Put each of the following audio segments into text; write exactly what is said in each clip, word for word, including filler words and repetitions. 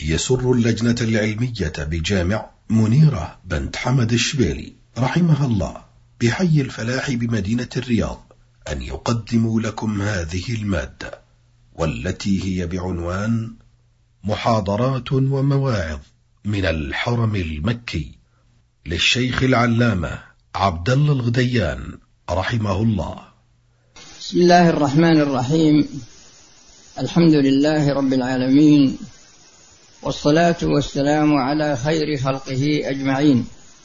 يسر اللجنة العلمية بجامع منيرة بنت حمد الشبيلي رحمها الله بحي الفلاح بمدينة الرياض أن يقدموا لكم هذه المادة، والتي هي بعنوان محاضرات ومواعظ من الحرم المكي للشيخ العلامة عبد الله الغديان رحمه الله. بسم الله الرحمن الرحيم. الحمد لله رب العالمين، والصلاة والسلام على خير خلقه أجمعين،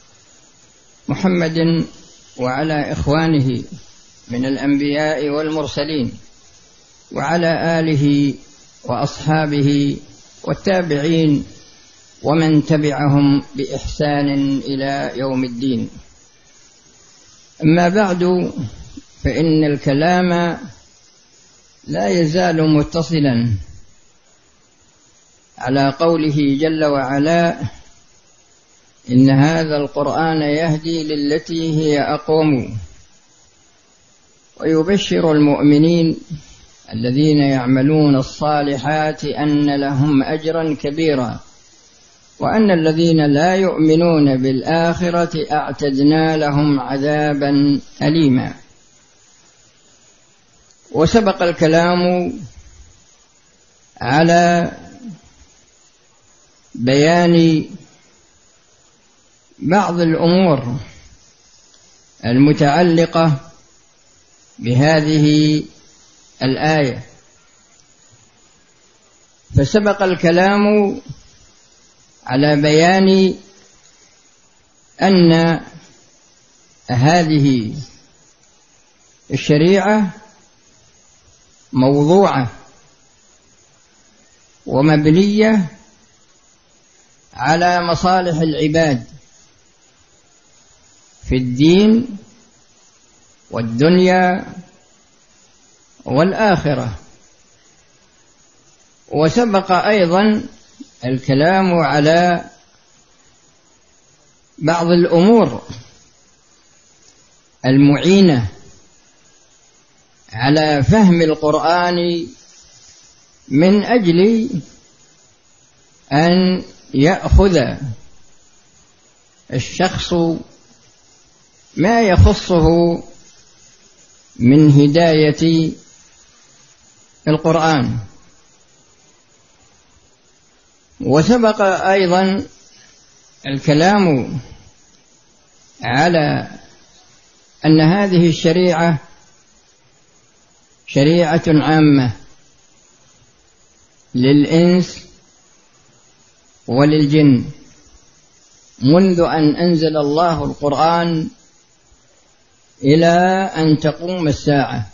محمد وعلى إخوانه من الأنبياء والمرسلين، وعلى آله وأصحابه والتابعين ومن تبعهم بإحسان إلى يوم الدين. أما بعد، فإن الكلام لا يزال متصلا على قوله جل وعلا: إن هذا القرآن يهدي للتي هي أقوم، ويبشر المؤمنين الذين يعملون الصالحات أن لهم أجرا كبيرا، وأن الذين لا يؤمنون بالآخرة أعتدنا لهم عذابا أليما. وسبق الكلام على بيان بعض الأمور المتعلقة بهذه الآية، فسبق الكلام على بيان أن هذه الشريعة موضوعة ومبنية على مصالح العباد في الدين والدنيا والآخرة. وسبق أيضا الكلام على بعض الأمور المعينة على فهم القرآن من أجل أن يأخذ الشخص ما يخصه من هداية القرآن. وسبق أيضا الكلام على أن هذه الشريعة شريعة عامة للإنس وللجن منذ أن أنزل الله القرآن إلى أن تقوم الساعة،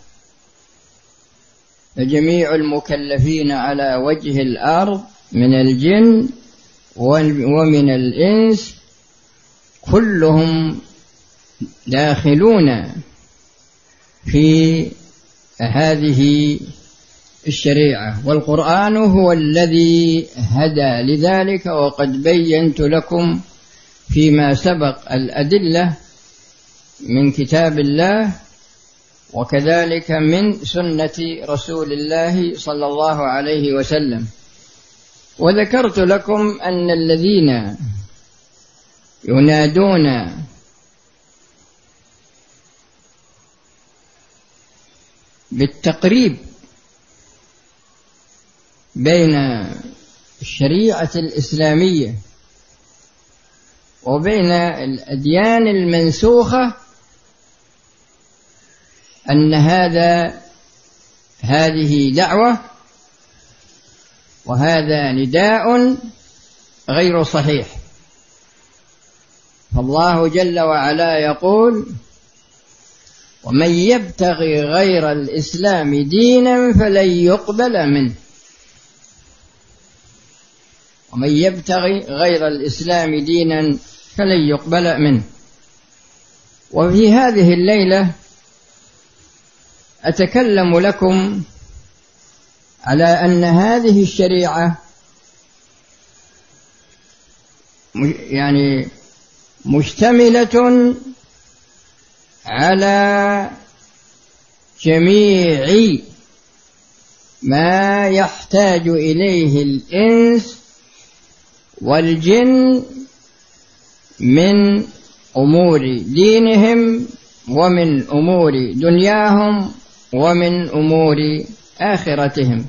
فجميع المكلفين على وجه الأرض من الجن ومن الإنس كلهم داخلون في هذه الشريعة، والقرآن هو الذي هدى لذلك. وقد بينت لكم فيما سبق الأدلة من كتاب الله وكذلك من سنة رسول الله صلى الله عليه وسلم. وذكرت لكم أن الذين ينادون بالتقريب بين الشريعة الإسلامية وبين الأديان المنسوخة أن هذا هذه دعوة وهذا نداء غير صحيح. فالله جل وعلا يقول: ومن يبتغي غير الإسلام دينا فلن يقبل منه. ومن يبتغي غير الإسلام دينا فلن يقبل منه. وفي هذه الليلة أتكلم لكم على أن هذه الشريعة يعني مشتملة على جميع ما يحتاج إليه الإنس والجن من أمور دينهم ومن أمور دنياهم ومن أمور آخرتهم.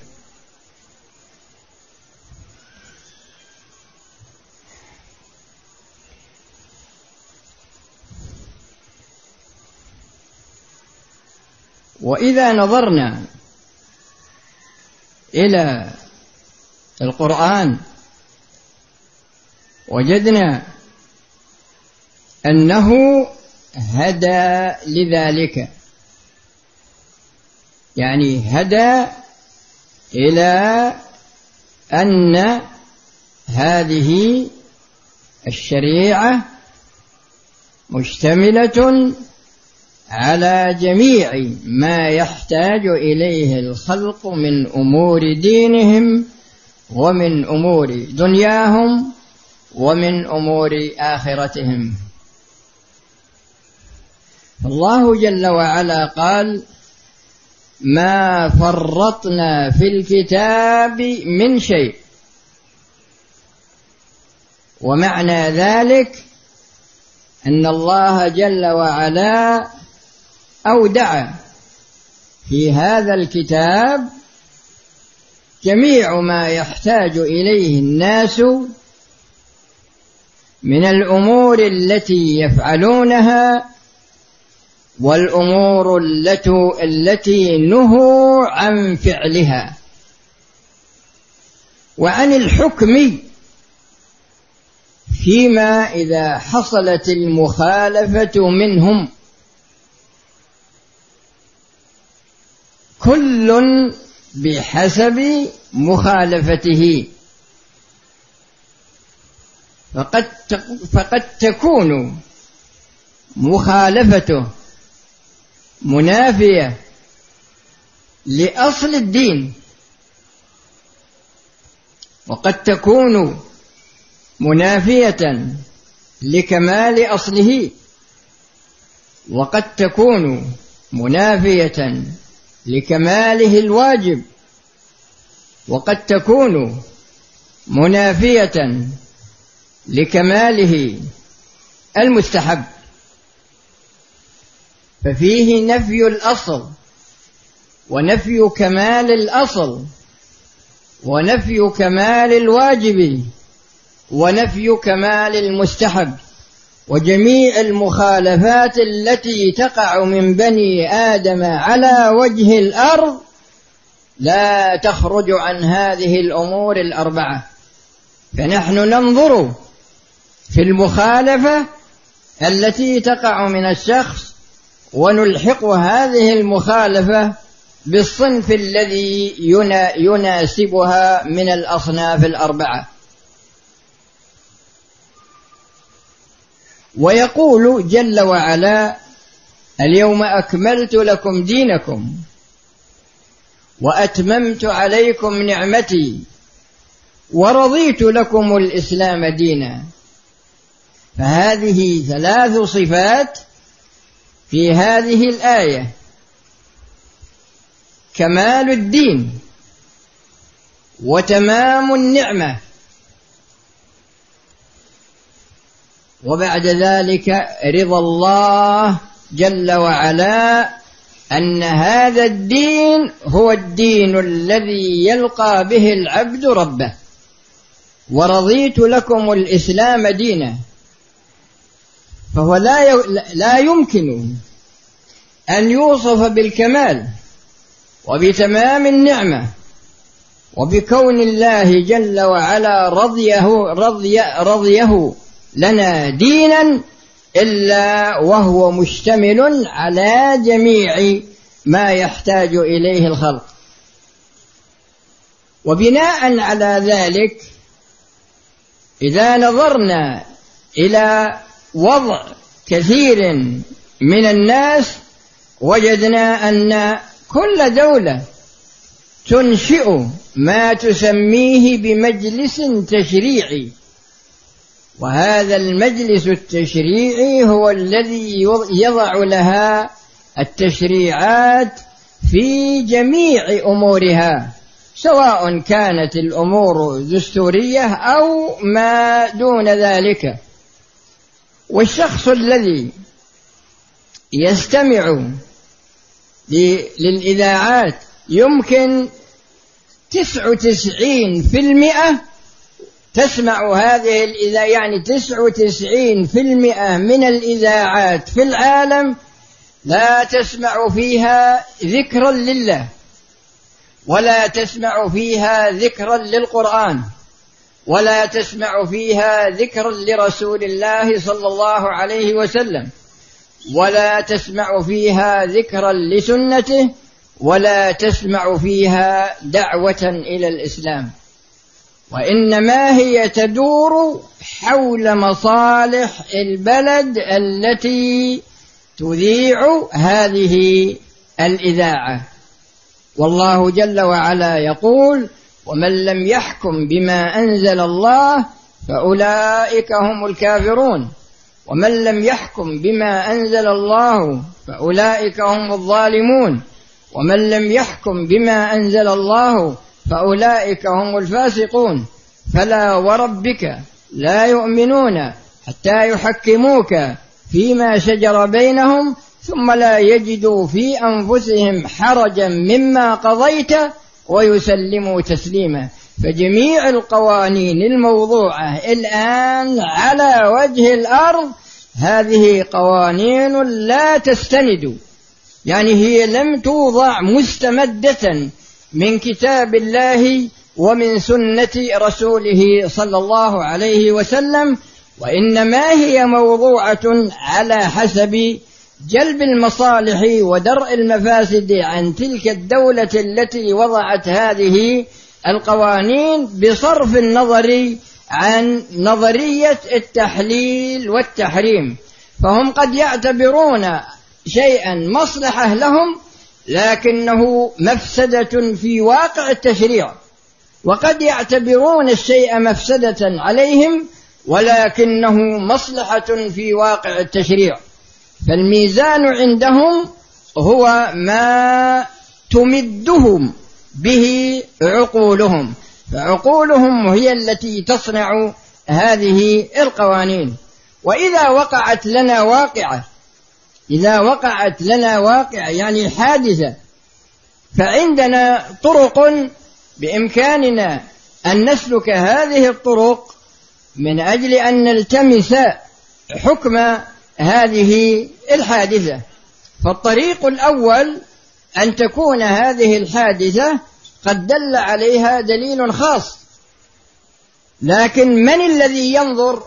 وإذا نظرنا إلى القرآن وجدنا أنه هدى لذلك، يعني هدى إلى أن هذه الشريعة مشتملة على جميع ما يحتاج إليه الخلق من أمور دينهم ومن أمور دنياهم ومن أمور آخرتهم. الله جل وعلا قال: ما فرطنا في الكتاب من شيء. ومعنى ذلك أن الله جل وعلا أودع في هذا الكتاب جميع ما يحتاج إليه الناس من الأمور التي يفعلونها والأمور التي نهوا عن فعلها، وعن الحكم فيما إذا حصلت المخالفة منهم، كل بحسب مخالفته. فقد فقد تكون مخالفته منافية لأصل الدين، وقد تكون منافية لكمال أصله، وقد تكون منافية لكماله الواجب، وقد تكون منافية لكماله المستحب. ففيه نفي الأصل ونفي كمال الأصل ونفي كمال الواجب ونفي كمال المستحب، وجميع المخالفات التي تقع من بني آدم على وجه الأرض لا تخرج عن هذه الأمور الأربعة. فنحن ننظر في المخالفة التي تقع من الشخص ونلحق هذه المخالفة بالصنف الذي يناسبها من الأصناف الأربعة. ويقول جل وعلا: اليوم أكملت لكم دينكم وأتممت عليكم نعمتي ورضيت لكم الإسلام دينا. فهذه ثلاث صفات في هذه الآية: كمال الدين وتمام النعمة، وبعد ذلك رضا الله جل وعلا أن هذا الدين هو الدين الذي يلقى به العبد ربه. ورضيت لكم الإسلام دينا، فهو لا لا يمكن أن يوصف بالكمال وبتمام النعمة وبكون الله جل وعلا رضيه رضي رضيه لنا دينا إلا وهو مشتمل على جميع ما يحتاج إليه الخلق. وبناء على ذلك إذا نظرنا إلى وضع كثير من الناس وجدنا أن كل دولة تنشئ ما تسميه بمجلس تشريعي، وهذا المجلس التشريعي هو الذي يضع لها التشريعات في جميع أمورها، سواء كانت الأمور دستورية أو ما دون ذلك. والشخص الذي يستمع للإذاعات يمكن تسعة وتسعين في المئة تسمع هذه الإذاعة، يعني تسعة وتسعين في المئة من الإذاعات في العالم لا تسمع فيها ذكرا لله، ولا تسمع فيها ذكرا للقرآن، ولا تسمع فيها ذكرا لرسول الله صلى الله عليه وسلم، ولا تسمع فيها ذكرا لسنته، ولا تسمع فيها دعوة إلى الإسلام، وإنما هي تدور حول مصالح البلد التي تذيع هذه الإذاعة. والله جل وعلا يقول: ومن لم يحكم بما أنزل الله فأولئك هم الكافرون، ومن لم يحكم بما أنزل الله فأولئك هم الظالمون، ومن لم يحكم بما أنزل الله فأولئك هم الفاسقون. فلا وربك لا يؤمنون حتى يحكموك فيما شجر بينهم ثم لا يجدوا في أنفسهم حرجا مما قضيت ويسلموا تسليما. فجميع القوانين الموضوعة الآن على وجه الأرض هذه قوانين لا تستند، يعني هي لم توضع مستمدة من كتاب الله ومن سنة رسوله صلى الله عليه وسلم، وإنما هي موضوعة على حسب جلب المصالح ودرء المفاسد عن تلك الدولة التي وضعت هذه القوانين، بصرف النظر عن نظرية التحليل والتحريم. فهم قد يعتبرون شيئا مصلحة لهم لكنه مفسدة في واقع التشريع، وقد يعتبرون الشيء مفسدة عليهم ولكنه مصلحة في واقع التشريع. فالميزان عندهم هو ما تمدهم به عقولهم، فعقولهم هي التي تصنع هذه القوانين. وإذا وقعت لنا واقعة إذا وقعت لنا واقعة يعني حادثة، فعندنا طرق بإمكاننا أن نسلك هذه الطرق من أجل أن نلتمس حكم هذه الحادثة. فالطريق الأول أن تكون هذه الحادثة قد دل عليها دليل خاص، لكن من الذي ينظر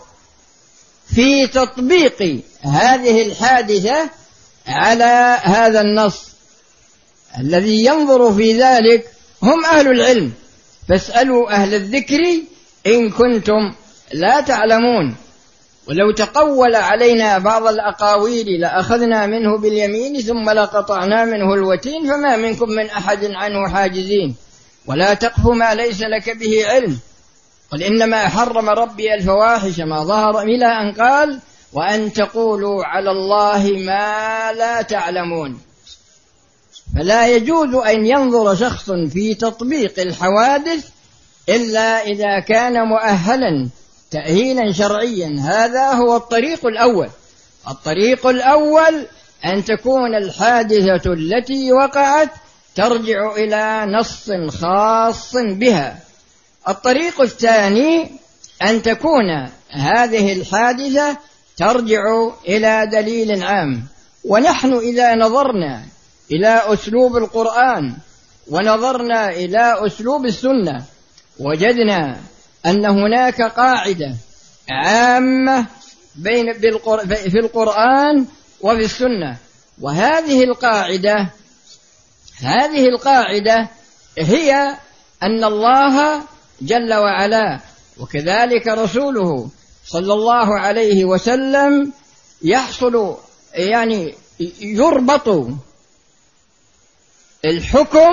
في تطبيق هذه الحادثة على هذا النص؟ الذي ينظر في ذلك هم أهل العلم، فاسألوا أهل الذكر إن كنتم لا تعلمون. ولو تقول علينا بعض الأقاويل لأخذنا منه باليمين ثم لقطعنا منه الوتين فما منكم من أحد عنه حاجزين. ولا تقف ما ليس لك به علم، قل إنما حرم ربي الفواحش ما ظهر، إلى أن قال: وأن تقولوا على الله ما لا تعلمون. فلا يجوز أن ينظر شخص في تطبيق الحوادث إلا إذا كان مؤهلا تأهيلا شرعيا. هذا هو الطريق الأول. الطريق الأول أن تكون الحادثة التي وقعت ترجع إلى نص خاص بها. الطريق الثاني أن تكون هذه الحادثة ترجع إلى دليل عام. ونحن إذا نظرنا إلى أسلوب القرآن ونظرنا إلى أسلوب السنة وجدنا أن هناك قاعدة عامة بين في القرآن وفي السنة، وهذه القاعدة هذه القاعدة هي أن الله جل وعلا وكذلك رسوله صلى الله عليه وسلم يحصل يعني يربط الحكم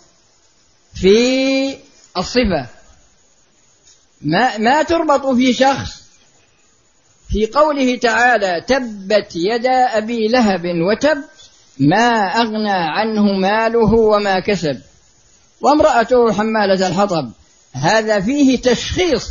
في الصفة، ما, ما تربط في شخص. في قوله تعالى: تبت يدا أبي لهب وتب ما أغنى عنه ماله وما كسب. وامرأته حمالة الحطب. هذا فيه تشخيص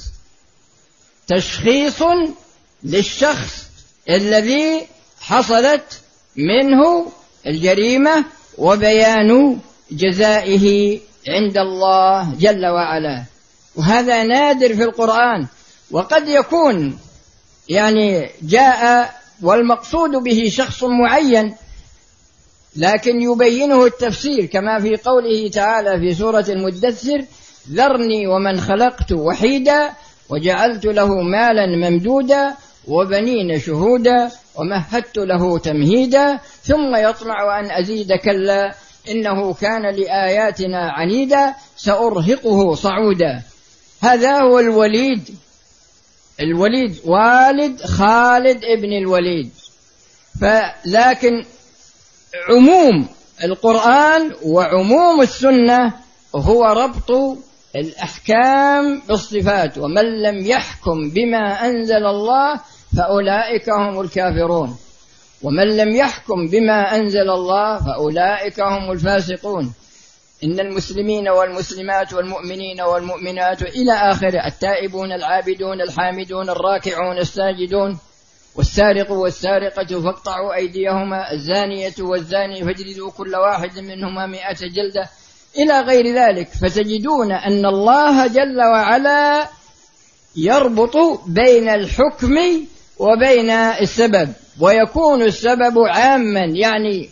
تشخيص للشخص الذي حصلت منه الجريمة وبيان جزائه عند الله جل وعلا. وهذا نادر في القرآن، وقد يكون يعني جاء والمقصود به شخص معين، لكن يبينه التفسير كما في قوله تعالى في سورة المدثر: ذرني ومن خلقت وحيدا وجعلت له مالا ممدودا وبنين شهودا ومهدت له تمهيدا ثم يطمع أن أزيد كلا إنه كان لآياتنا عنيدا سأرهقه صعودا. هذا هو الوليد الوليد والد خالد ابن الوليد. فلكن عموم القرآن وعموم السنة هو ربط الأحكام بالصفات: ومن لم يحكم بما أنزل الله فأولئك هم الكافرون، ومن لم يحكم بما أنزل الله فأولئك هم الفاسقون. إن المسلمين والمسلمات والمؤمنين والمؤمنات إلى آخره، التائبون العابدون الحامدون الراكعون الساجدون، والسارق والسارقة فاقطعوا أيديهما، الزانية والزاني فاجلدوا كل واحد منهما مئة جلدة، إلى غير ذلك. فتجدون أن الله جل وعلا يربط بين الحكم وبين السبب، ويكون السبب عاما يعني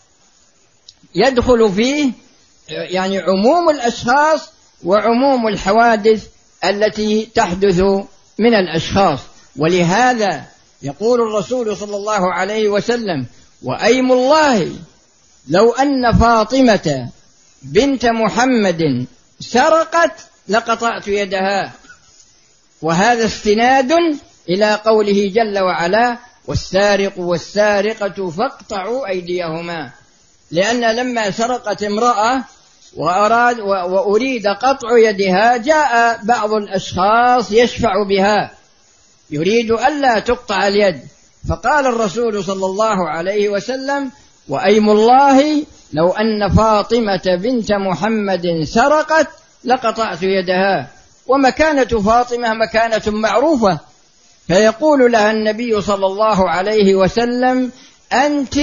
يدخل فيه يعني عموم الأشخاص وعموم الحوادث التي تحدث من الأشخاص. ولهذا يقول الرسول صلى الله عليه وسلم: وأيم الله لو أن فاطمة بنت محمد سرقت لقطعت يدها. وهذا استناد إلى قوله جل وعلا: والسارق والسارقة فاقطعوا أيديهما. لأن لما سرقت امرأة وأراد وأريد قطع يدها جاء بعض الأشخاص يشفع بها يريد ألا تقطع اليد، فقال الرسول صلى الله عليه وسلم: وأيم الله لو أن فاطمة بنت محمد سرقت لقطعت يدها. ومكانة فاطمة مكانة معروفة، فيقول لها النبي صلى الله عليه وسلم: أنت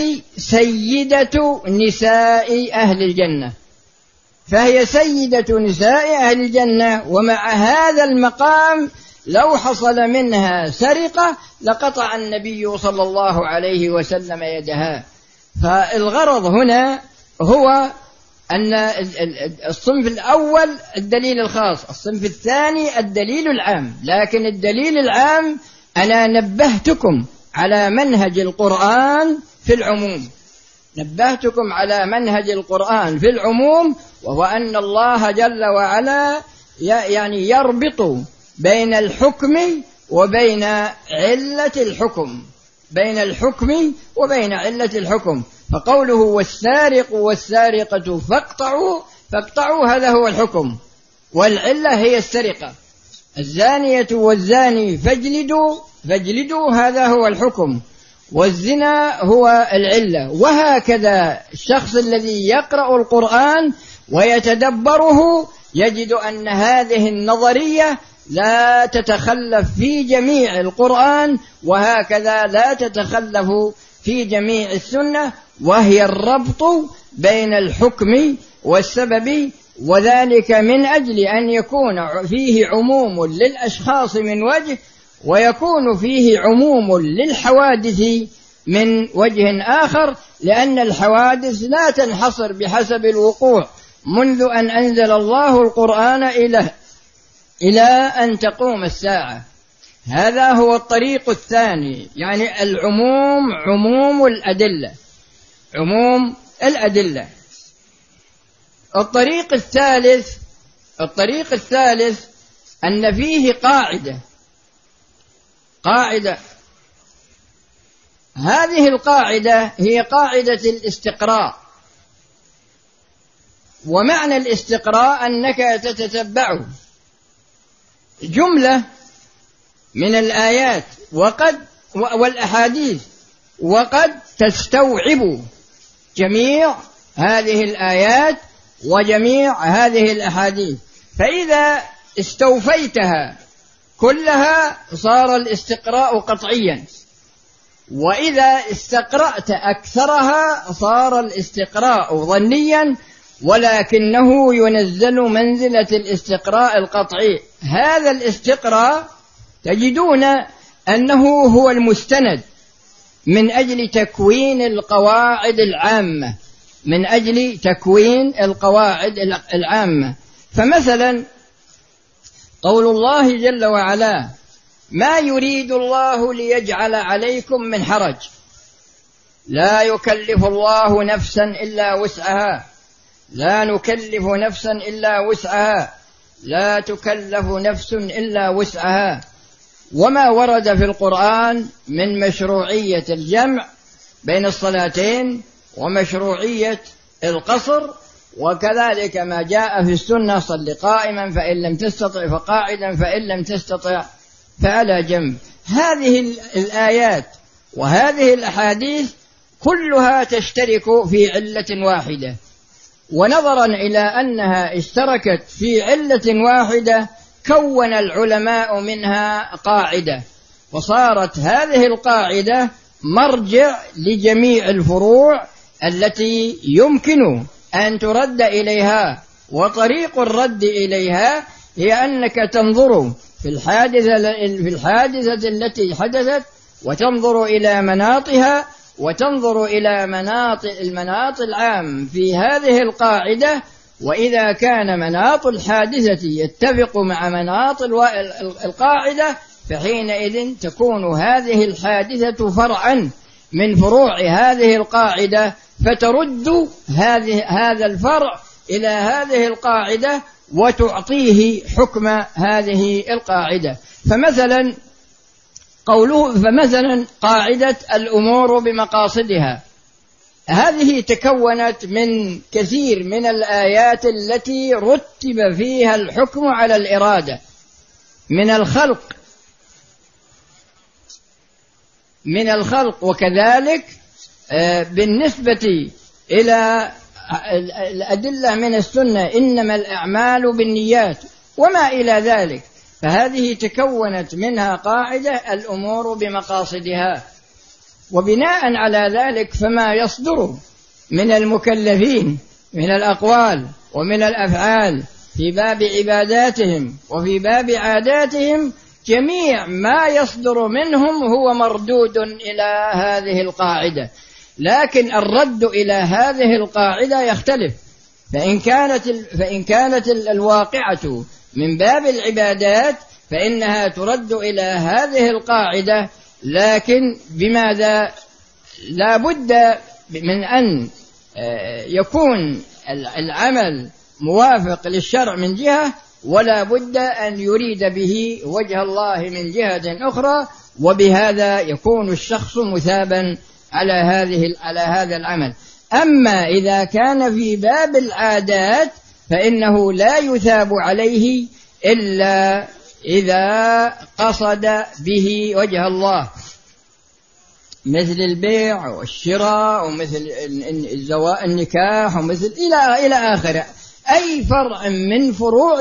سيدة نساء أهل الجنة. فهي سيدة نساء أهل الجنة، ومع هذا المقام لو حصل منها سرقة لقطع النبي صلى الله عليه وسلم يدها. فالغرض هنا هو أن الصنف الأول الدليل الخاص، الصنف الثاني الدليل العام. لكن الدليل العام أنا نبهتكم على منهج القرآن في العموم، نبهتكم على منهج القرآن في العموم، وهو أن الله جل وعلا يعني يربط بين الحكم وبين علة الحكم، بين الحكم وبين علة الحكم. فقوله: والسارق والسارقة فاقطعوا فاقطعوا، هذا هو الحكم، والعلة هي السرقة. الزانية والزاني فاجلدوا فاجلدوا، هذا هو الحكم، والزنا هو العلة. وهكذا الشخص الذي يقرأ القرآن ويتدبره يجد أن هذه النظرية لا تتخلف في جميع القرآن، وهكذا لا تتخلف في جميع السنة، وهي الربط بين الحكم والسبب، وذلك من أجل أن يكون فيه عموم للأشخاص من وجه، ويكون فيه عموم للحوادث من وجه آخر، لأن الحوادث لا تنحصر بحسب الوقوع منذ أن أنزل الله القرآن إلى إلى أن تقوم الساعة. هذا هو الطريق الثاني، يعني العموم، عموم الأدلة، عموم الأدلة. الطريق الثالث الطريق الثالث أن فيه قاعدة قاعدة هذه القاعدة هي قاعدة الاستقراء. ومعنى الاستقراء أنك تتتبع جملة من الآيات وقد والأحاديث، وقد تستوعب جميع هذه الآيات وجميع هذه الأحاديث، فإذا استوفيتها كلها صار الاستقراء قطعيا، وإذا استقرأت أكثرها صار الاستقراء ظنيا، ولكنه ينزل منزلة الاستقراء القطعي. هذا الاستقراء تجدون أنه هو المستند من أجل تكوين القواعد العامة، من أجل تكوين القواعد العامة. فمثلا قول الله جل وعلا: ما يريد الله ليجعل عليكم من حرج، لا يكلف الله نفسا إلا وسعها، لا نكلف نفسا إلا وسعها، لا تكلف نفس إلا وسعها. وما ورد في القرآن من مشروعية الجمع بين الصلاتين ومشروعية القصر، وكذلك ما جاء في السنة: صل قائما فإن لم تستطع فقاعدا فإن لم تستطع فعلى جنب. هذه الآيات وهذه الأحاديث كلها تشترك في علة واحدة، ونظرا إلى أنها اشتركت في علة واحدة كون العلماء منها قاعدة، وصارت هذه القاعدة مرجع لجميع الفروع التي يمكن أن ترد إليها. وطريق الرد إليها هي أنك تنظر في الحادثة, في الحادثة التي حدثت، وتنظر إلى مناطها، وتنظر إلى مناط المناط العام في هذه القاعدة، وإذا كان مناط الحادثة يتفق مع مناط القاعدة فحينئذ تكون هذه الحادثة فرعا من فروع هذه القاعدة، فترد هذه هذا الفرع إلى هذه القاعدة وتعطيه حكم هذه القاعدة. فمثلا قوله فمثلا قاعدة الأمور بمقاصدها، هذه تكونت من كثير من الآيات التي رتب فيها الحكم على الإرادة، من الخلق من الخلق وكذلك بالنسبة إلى الأدلة من السنة: إنما الأعمال بالنيات وما إلى ذلك. فهذه تكونت منها قاعدة الأمور بمقاصدها، وبناء على ذلك فما يصدر من المكلفين من الأقوال ومن الأفعال في باب عباداتهم وفي باب عاداتهم، جميع ما يصدر منهم هو مردود إلى هذه القاعدة. لكن الرد إلى هذه القاعدة يختلف، فإن كانت فإن كانت الواقعة من باب العبادات فإنها ترد إلى هذه القاعدة، لكن بماذا؟ لا بد من أن يكون العمل موافق للشرع من جهة، ولا بد أن يريد به وجه الله من جهة أخرى، وبهذا يكون الشخص مثابا على هذه على هذا العمل. أما إذا كان في باب العادات فإنه لا يثاب عليه إلا إذا قصد به وجه الله، مثل البيع والشراء ومثل النكاح ومثل إلى إلى آخره. أي فرع من فروع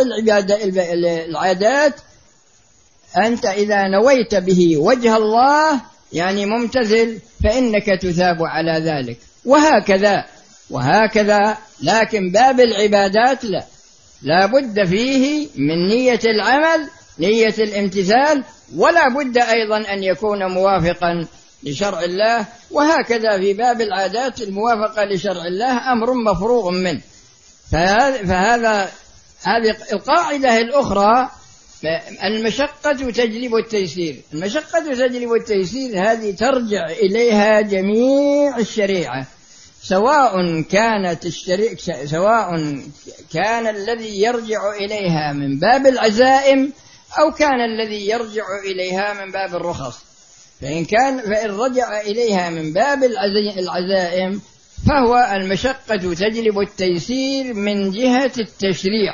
العادات أنت إذا نويت به وجه الله يعني ممتثل فإنك تثاب على ذلك، وهكذا وهكذا. لكن باب العبادات لا لا بد فيه من نية العمل، نية الامتثال، ولا بد أيضا أن يكون موافقا لشرع الله. وهكذا في باب العادات الموافقة لشرع الله أمر مفروغ منه. فهذا هذه القاعدة الأخرى: المشقة تجلب التيسير. المشقة تجلب التيسير هذه ترجع إليها جميع الشريعة، سواء كانت الشريعة سواء كان الذي يرجع إليها من باب العزائم أو كان الذي يرجع إليها من باب الرخص. فإن كان فإن رجع إليها من باب العزائم فهو المشقة تجلب التيسير من جهة التشريع،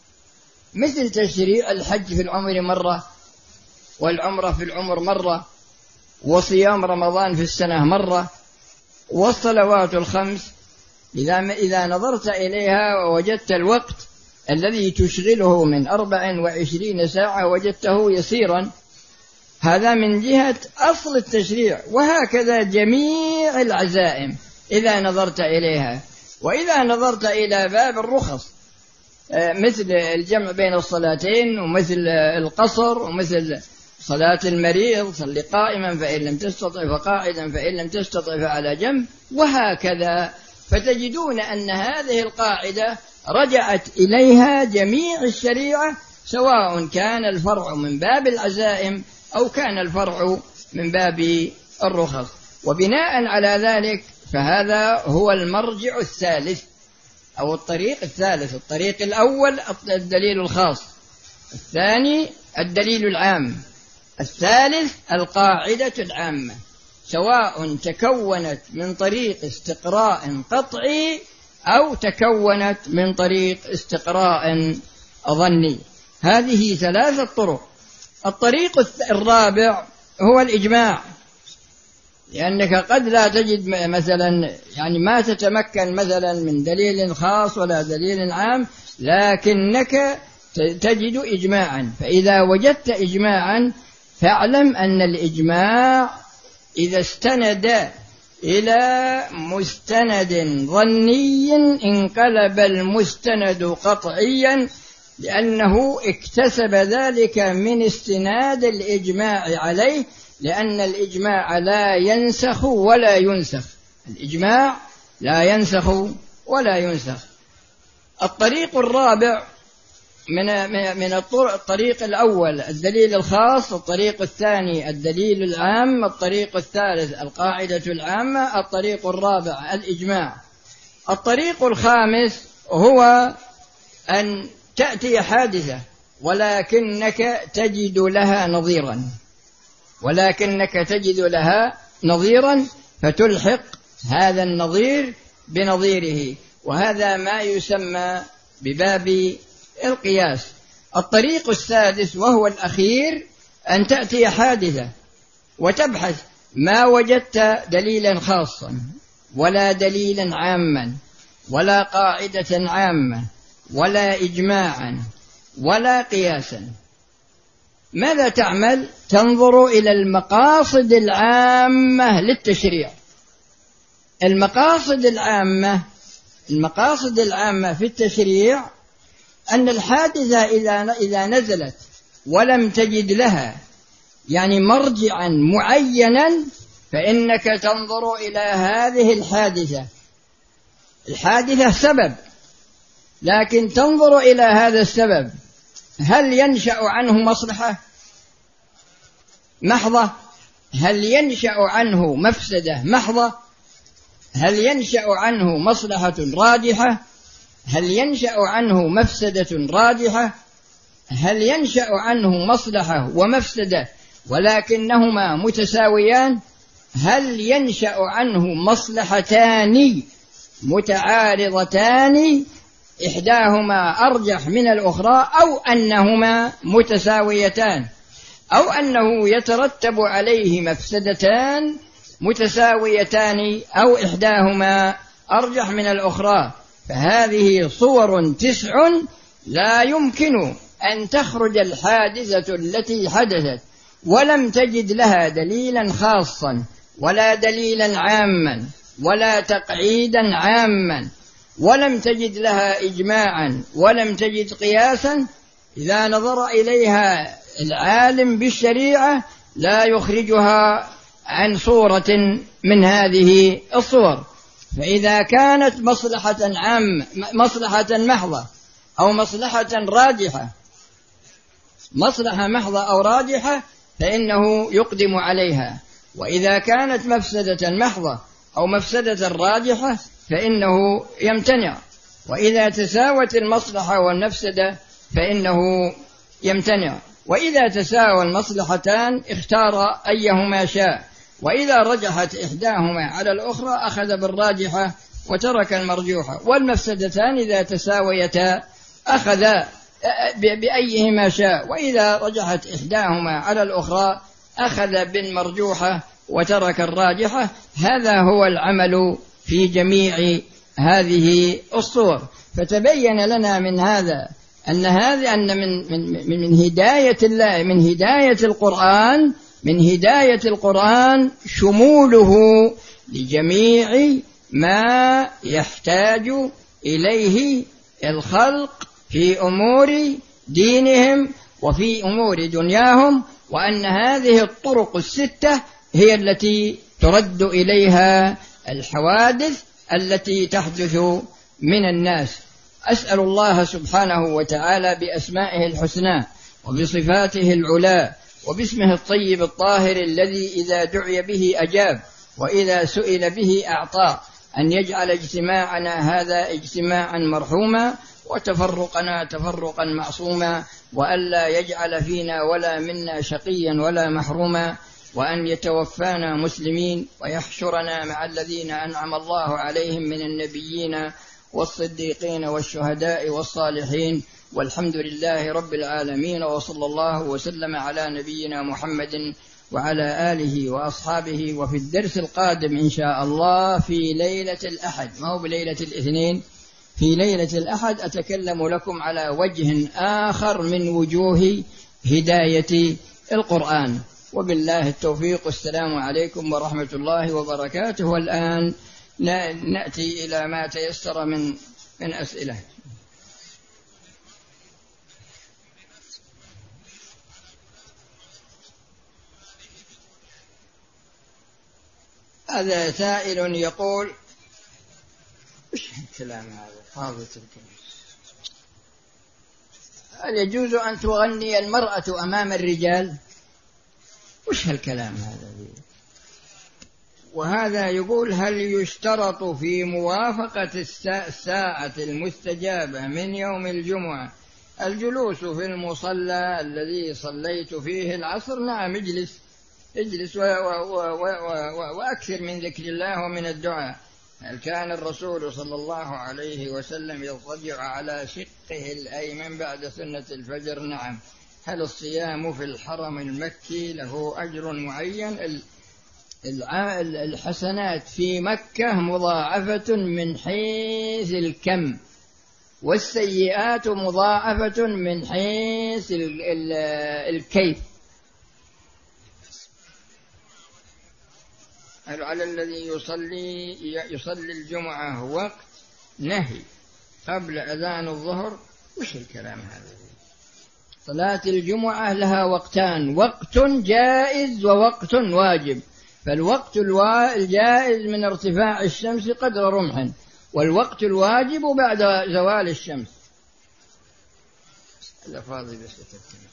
مثل تشريع الحج في العمر مرة، والعمرة في العمر مرة، وصيام رمضان في السنة مرة، والصلوات الخمس إذا إذا نظرت إليها ووجدت الوقت الذي تشغله من أربع وعشرين ساعة وجدته يسيرا. هذا من جهة أصل التشريع. وهكذا جميع العزائم إذا نظرت إليها. وإذا نظرت إلى باب الرخص مثل الجمع بين الصلاتين ومثل القصر ومثل صلاة المريض صل قائما فإن لم تستطع فقاعدا فإن لم تستطع فعلى جنب وهكذا، فتجدون أن هذه القاعدة رجعت إليها جميع الشريعة سواء كان الفرع من باب العزائم أو كان الفرع من باب الرخص. وبناء على ذلك فهذا هو المرجع الثالث أو الطريق الثالث. الطريق الأول الدليل الخاص، الثاني الدليل العام، الثالث القاعدة العامة، سواء تكونت من طريق استقراء قطعي أو تكونت من طريق استقراء ظني. هذه ثلاثة طرق. الطريق الرابع هو الإجماع، لأنك قد لا تجد مثلا يعني ما تتمكن مثلا من دليل خاص ولا دليل عام، لكنك تجد إجماعا. فإذا وجدت إجماعا فاعلم أن الإجماع إذا استند إلى مستند ظني انقلب المستند قطعيا، لأنه اكتسب ذلك من استناد الإجماع عليه، لأن الإجماع لا ينسخ ولا ينسخ. الإجماع لا ينسخ ولا ينسخ. الطريق الرابع من من الطريق الأول الدليل الخاص، الطريق الثاني الدليل العام، الطريق الثالث القاعدة العامة، الطريق الرابع الإجماع. الطريق الخامس هو أن تأتي حادثة ولكنك تجد لها نظيرا ولكنك تجد لها نظيرا فتلحق هذا النظير بنظيره، وهذا ما يسمى بباب القياس. الطريق السادس وهو الأخير أن تأتي حادثة وتبحث ما وجدت دليلا خاصا ولا دليلا عاما ولا قاعدة عامة ولا إجماعا ولا قياسا. ماذا تعمل؟ تنظر إلى المقاصد العامة للتشريع. المقاصد العامة المقاصد العامة في التشريع أن الحادثة إذا إذا نزلت ولم تجد لها يعني مرجعا معينا، فإنك تنظر إلى هذه الحادثة. الحادثة سبب، لكن تنظر إلى هذا السبب هل ينشأ عنه مصلحة محضة؟ هل ينشأ عنه مفسدة محضة؟ هل ينشأ عنه مصلحة راجحة؟ هل ينشأ عنه مفسدة راجحة؟ هل ينشأ عنه مصلحة ومفسدة ولكنهما متساويان؟ هل ينشأ عنه مصلحتان متعارضتان إحداهما أرجح من الأخرى، أو أنهما متساويتان، أو أنه يترتب عليه مفسدتان متساويتان أو إحداهما أرجح من الأخرى. فهذه صور تسع لا يمكن أن تخرج الحادثة التي حدثت ولم تجد لها دليلا خاصا ولا دليلا عاما ولا تقعيدا عاما ولم تجد لها إجماعا ولم تجد قياسا. إذا نظر إليها العالم بالشريعة لا يخرجها عن صورة من هذه الصور. فإذا كانت مصلحة عامة مصلحة محضة أو مصلحة راجحة مصلحة محضة أو راجحة فإنه يقدم عليها، وإذا كانت مفسدة محضة أو مفسدة راجحة فإنه يمتنع، وإذا تساوت المصلحة والمفسدة فإنه يمتنع، وإذا تساوى المصلحتان اختار أيهما شاء، وإذا رجحت إحداهما على الأخرى أخذ بالراجحة وترك المرجوحة، والمفسدتان إذا تساويتا أخذ بأيهما شاء، وإذا رجحت إحداهما على الأخرى أخذ بالمرجوحة وترك الراجحة. هذا هو العمل في جميع هذه الصور. فتبين لنا من هذا أن هذا أن من من من هداية الله، من هداية القرآن، من هداية القرآن شموله لجميع ما يحتاج إليه الخلق في أمور دينهم وفي أمور دنياهم، وأن هذه الطرق الستة هي التي ترد إليها الحوادث التي تحدث من الناس. أسأل الله سبحانه وتعالى بأسمائه الحسنى وبصفاته العلى وباسمه الطيب الطاهر الذي إذا دعي به أجاب وإذا سئل به أعطى، أن يجعل اجتماعنا هذا اجتماعا مرحوما وتفرقنا تفرقا معصوما، وألا يجعل فينا ولا منا شقيا ولا محروما، وأن يتوفانا مسلمين ويحشرنا مع الذين أنعم الله عليهم من النبيين والصديقين والشهداء والصالحين، والحمد لله رب العالمين، وصلى الله وسلم على نبينا محمد وعلى آله وأصحابه. وفي الدرس القادم إن شاء الله في ليلة الأحد، ما هو بليلة الاثنين، في ليلة الأحد أتكلم لكم على وجه آخر من وجوه هداية القرآن. وبالله التوفيق، والسلام عليكم ورحمة الله وبركاته. والآن نأتي إلى ما تيسر من من أسئلة. هذا سائل يقول: وش الكلام هذا فاضي الكلام؟ هل يجوز أن تغني المرأة أمام الرجال؟ وش هالكلام هذا؟ وهذا يقول: هل يشترط في موافقة الساعة المستجابة من يوم الجمعة الجلوس في المصلى الذي صليت فيه العصر؟ نعم، اجلس اجلس وأكثر من ذكر الله ومن الدعاء. هل كان الرسول صلى الله عليه وسلم يضطجع على شقه الأيمن بعد سنة الفجر؟ نعم. هل الصيام في الحرم المكي له أجر معين؟ الحسنات في مكة مضاعفة من حيث الكم، والسيئات مضاعفة من حيث الكيف. هل على الذي يصلي يصلي الجمعة وقت نهي قبل أذان الظهر؟ وش الكلام هذا؟ صلاة الجمعة لها وقتان: وقت جائز ووقت واجب. فالوقت الجائز من ارتفاع الشمس قدر رمح، والوقت الواجب بعد زوال الشمس. هذا فاضي بس تكتب.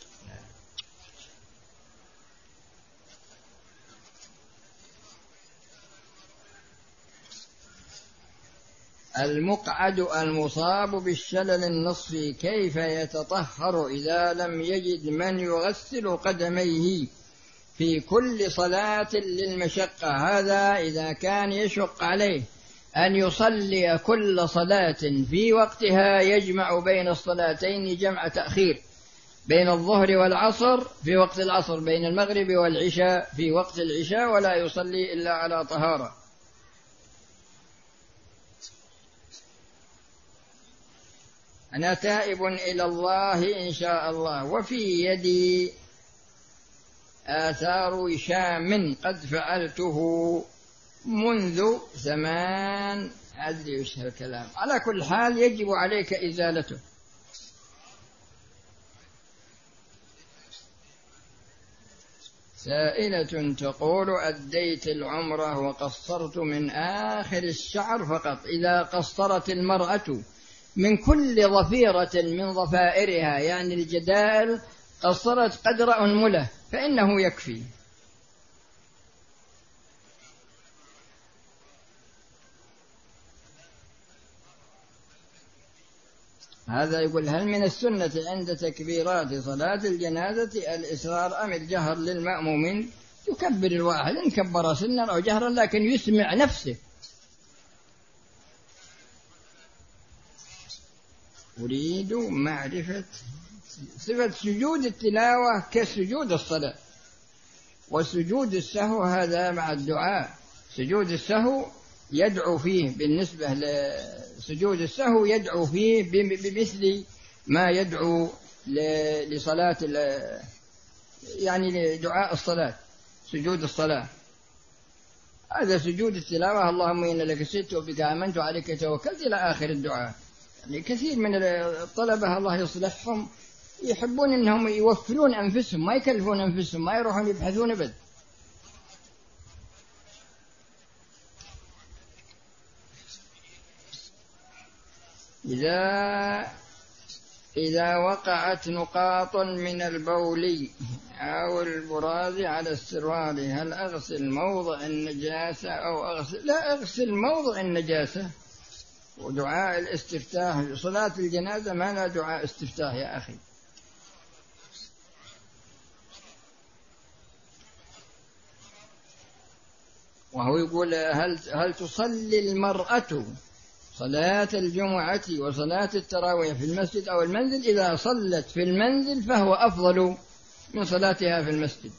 المقعد المصاب بالشلل النصفي كيف يتطهر إذا لم يجد من يغسل قدميه في كل صلاة للمشقة؟ هذا إذا كان يشق عليه أن يصلي كل صلاة في وقتها، يجمع بين الصلاتين جمع تأخير، بين الظهر والعصر في وقت العصر، بين المغرب والعشاء في وقت العشاء، ولا يصلي إلا على طهارة. أنا تائب إلى الله إن شاء الله، وفي يدي آثار وشام قد فعلته منذ زمان. أدري وش هالكلام. على كل حال يجب عليك إزالته. سائلة تقول: أديت العمرة وقصرت من آخر الشعر فقط، إذا قصرت المرأة من كل ضفيرة من ضفائرها، يعني الجدال، قصرت قدر أنملة، فإنه يكفي. هذا يقول: هل من السنة عند تكبيرات صلاة الجنازة الإسرار أم الجهر للمأمومين؟ يكبر الواحد إن كبر سنا أو جهرا، لكن يسمع نفسه. أريد معرفة صفة سجود التلاوة كسجود الصلاة، وسجود السهو هذا مع الدعاء. سجود السهو يدعو فيه بالنسبة لسجود السهو، يدعو فيه بمثل ما يدعو لصلاة يعني لدعاء الصلاة، سجود الصلاة. هذا سجود التلاوة، اللهم إن لك سجدت وبك آمنت وعليك توكلت إلى آخر الدعاء. يعني كثير من الطلبة الله يصلحهم يحبون أنهم يوفرون أنفسهم، ما يكلفون أنفسهم، ما يروحون يبحثون أبد. إذا إذا وقعت نقاط من البول أو البراز على السروال هل أغسل موضع النجاسة أو أغسل؟ لا، أغسل موضع النجاسة. ودعاء الاستفتاح صلاة الجنازة ما لا دعاء استفتاح يا أخي. وهو يقول هل هل تصلي المرأة صلاة الجمعة وصلاة التراويح في المسجد أو المنزل؟ إذا صلت في المنزل فهو أفضل من صلاتها في المسجد.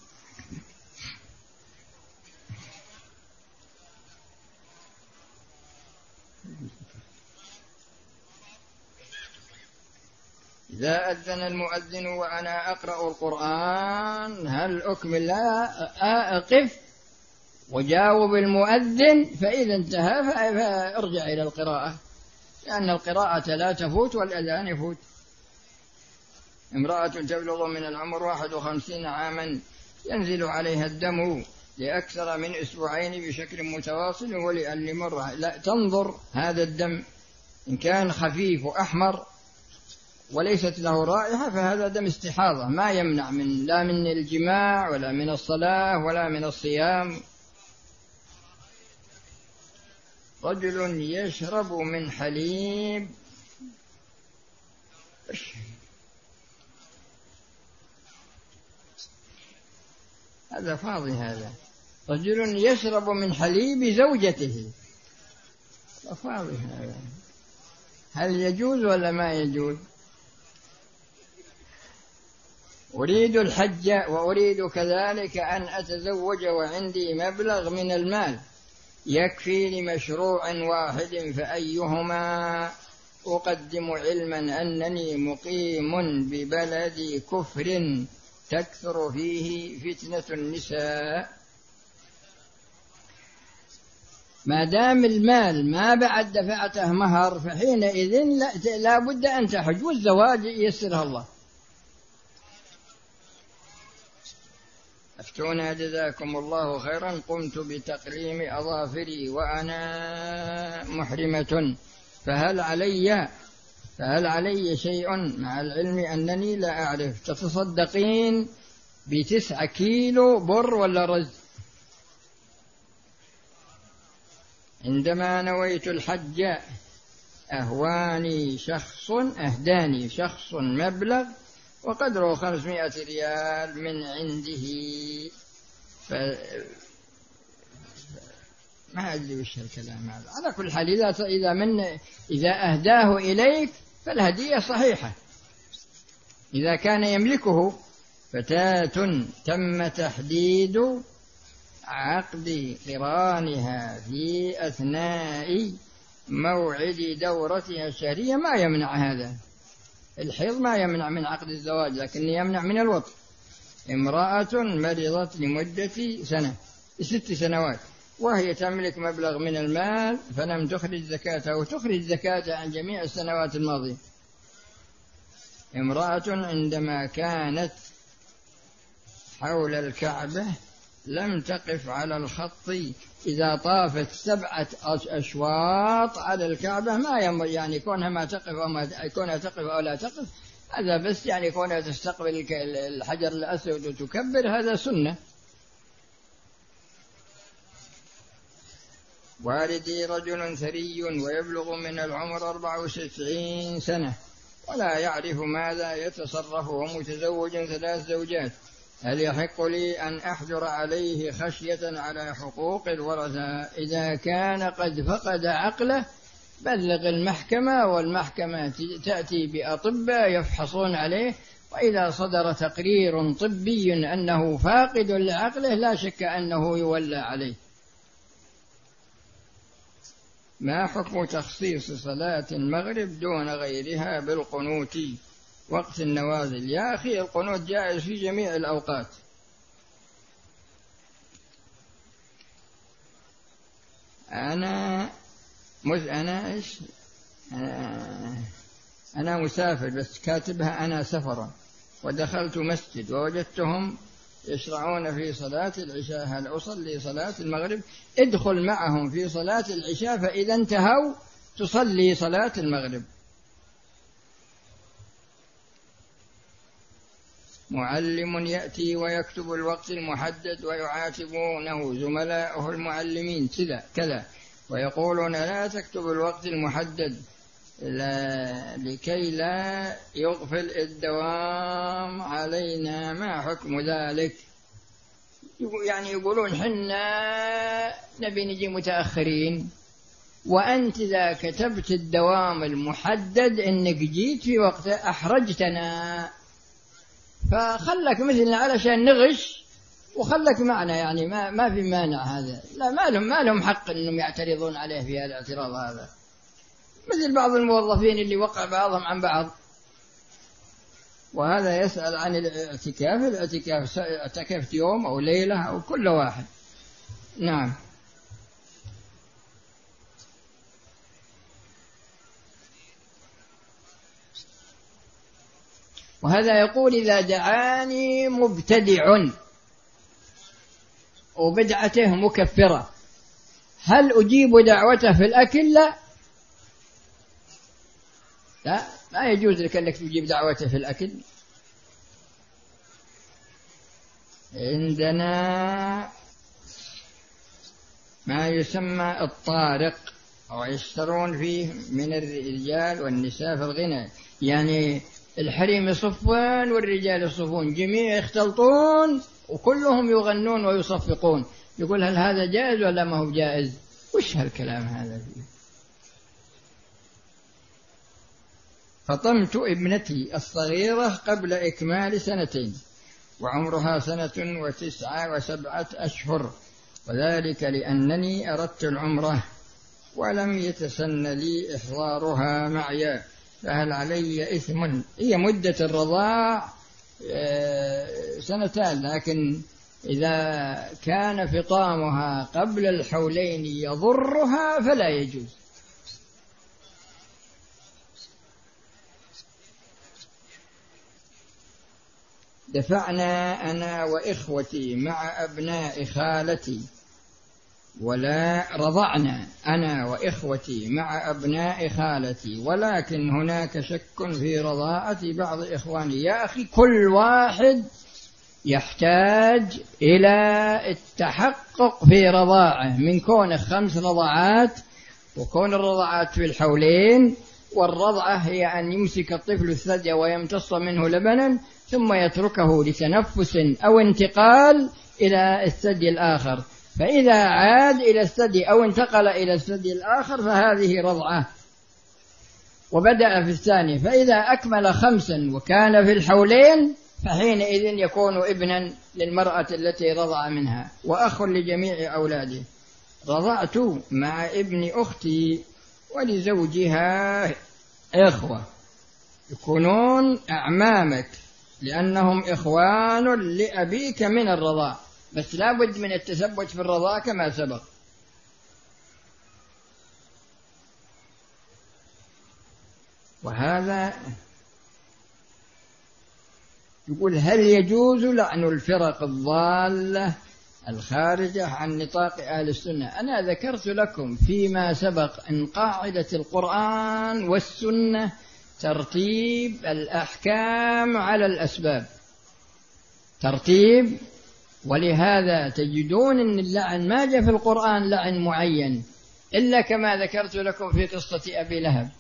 إذا أذن المؤذن وأنا أقرأ القرآن هل أكمل؟ لا، أقف وجاوب المؤذن، فإذا انتهى فارجع إلى القراءة، لأن القراءة لا تفوت والأذان يفوت. امرأة تبلغ من العمر واحد وخمسين عاما ينزل عليها الدم لأكثر من أسبوعين بشكل متواصل ولأن مرة لا تنظر هذا الدم، إن كان خفيف وأحمر وليست له رائحة فهذا دم استحاضة، ما يمنع من لا من الجماع ولا من الصلاة ولا من الصيام. رجل يشرب من حليب هذا فاضي، هذا رجل يشرب من حليب زوجته، فاضي هذا، هل يجوز ولا ما يجوز؟ أريد الحج وأريد كذلك أن أتزوج وعندي مبلغ من المال يكفي لمشروع واحد، فأيهما أقدم علما أنني مقيم ببلد كفر تكثر فيه فتنة النساء. ما دام المال ما بعد دفعته مهر فحينئذ لا, لا بد أن تحج، والزواج يسرها الله. أفتونا جزاكم الله خيرا. قمت بتقليم أظافري وأنا محرمة، فهل علي فهل علي شيء مع العلم أنني لا أعرف؟ تتصدقين بتسعة كيلو بر ولا رز. عندما نويت الحج أهواني شخص أهداني شخص مبلغ وقدره خمسمائة ريال من عنده، ف... ما أدري وش الكلام هذا. على كل حال إذا إذا من إذا أهداه إليك فالهدية صحيحة. إذا كان يملكه فتاة تم تحديد عقد قرانها في أثناء موعد دورتها الشهرية ما يمنع هذا. الحيض ما يمنع من عقد الزواج، لكن يمنع من الوطء. امرأة مرضت لمدة سنة ست سنوات وهي تملك مبلغ من المال فلم تخرج زكاته، وتخرج زكاته عن جميع السنوات الماضية. امرأة عندما كانت حول الكعبة لم تقف على الخط، إذا طافت سبعة أشواط على الكعبة ما يمر، يعني كونها ما تقف أو ما كونها تقف أو لا تقف هذا بس، يعني كونها تستقبل الحجر الأسود وتكبر هذا سنة. والدي رجل ثري ويبلغ من العمر أربع وتسعين سنة ولا يعرف ماذا يتصرف ومتزوج ثلاث زوجات، هل يحق لي أن أحجر عليه خشية على حقوق الورثة؟ إذا كان قد فقد عقله بلغ المحكمة، والمحكمة تأتي بأطباء يفحصون عليه، وإذا صدر تقرير طبي أنه فاقد لعقله لا شك أنه يولى عليه. ما حكم تخصيص صلاة المغرب دون غيرها بالقنوت وقت النوازل؟ يا أخي القنوت جائز في جميع الأوقات. أنا مز أنا إيش أنا, أنا مسافر بس كاتبها أنا سفرا، ودخلت مسجد ووجدتهم يشرعون في صلاة العشاء، هل أصلي صلاة المغرب؟ ادخل معهم في صلاة العشاء، فإذا انتهوا تصلي صلاة المغرب. معلم يأتي ويكتب الوقت المحدد ويعاتبونه زملاؤه المعلمين كذا كذا، ويقولون لا تكتب الوقت المحدد لا لكي لا يغفل الدوام علينا، ما حكم ذلك؟ يعني يقولون حنا نبي نجي متأخرين، وأنت إذا كتبت الدوام المحدد إنك جيت في وقته أحرجتنا، فخلك مثلنا علشان نغش وخلك معنا، يعني ما ما في مانع هذا. لا ما لهم ما لهم حق إنهم يعترضون عليه في هذا الاعتراض هذا، مثل بعض الموظفين اللي وقع بعضهم عن بعض. وهذا يسأل عن الاعتكاف، الاعتكاف اعتكفت يوم أو ليلة أو كل واحد. نعم. وهذا يقول إذا دعاني مبتدع وبدعته مكفرة هل أجيب دعوته في الأكل؟ لا لا ما يجوز لك أنك تجيب دعوته في الأكل. عندنا ما يسمى الطارق، أو يشترون فيه من الرجال والنساء في الغنى، يعني الحريم يصفون والرجال يصفون، جميع يختلطون وكلهم يغنون ويصفقون. يقول هل هذا جائز ولا ما هو جائز؟ وش هالكلام هذا فيه؟ فطمت ابنتي الصغيرة قبل إكمال سنتين وعمرها سنة وتسعة وسبعة أشهر، وذلك لأنني أردت العمرة ولم يتسن لي إحضارها معي، فهل علي إثم؟ هي مدة الرضاع سنتان، لكن إذا كان فطامها قبل الحولين يضرها فلا يجوز. دفعنا أنا وإخوتي مع أبناء خالتي ولا رضعنا أنا وإخوتي مع أبناء خالتي، ولكن هناك شك في رضاعة بعض إخواني. يا أخي كل واحد يحتاج إلى التحقق في رضاعه، من كون خمس رضعات وكون الرضعات في الحولين، والرضعة هي أن يمسك الطفل الثدي ويمتص منه لبنا ثم يتركه لتنفس أو انتقال إلى الثدي الآخر، فإذا عاد إلى الثدي أو انتقل إلى الثدي الآخر فهذه رضعة. وبدأ في الثاني، فإذا أكمل خمسا وكان في الحولين فحينئذ يكون ابنا للمرأة التي رضع منها وأخ لجميع أولاده. رضعت مع ابن أختي ولزوجها إخوة يكونون أعمامك لأنهم إخوان لأبيك من الرضاع، بس لا بد من التثبت في الرضاع كما سبق. وهذا يقول هل يجوز لعن الفرق الضالة الخارجة عن نطاق أهل السنة؟ أنا ذكرت لكم فيما سبق أن قاعدة القرآن والسنة ترتيب الأحكام على الأسباب، ترتيب، ولهذا تجدون أن اللعن ما جاء في القرآن لعن معين إلا كما ذكرت لكم في قصة أبي لهب،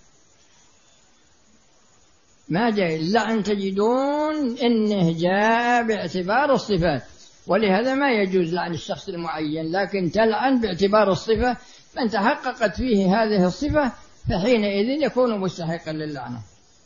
ما جاء اللعن، تجدون أنه جاء باعتبار الصفات، ولهذا ما يجوز لعن الشخص المعين، لكن تلعن باعتبار الصفة، من تحققت فيه هذه الصفة فحينئذ يكون مستحقا للعنة.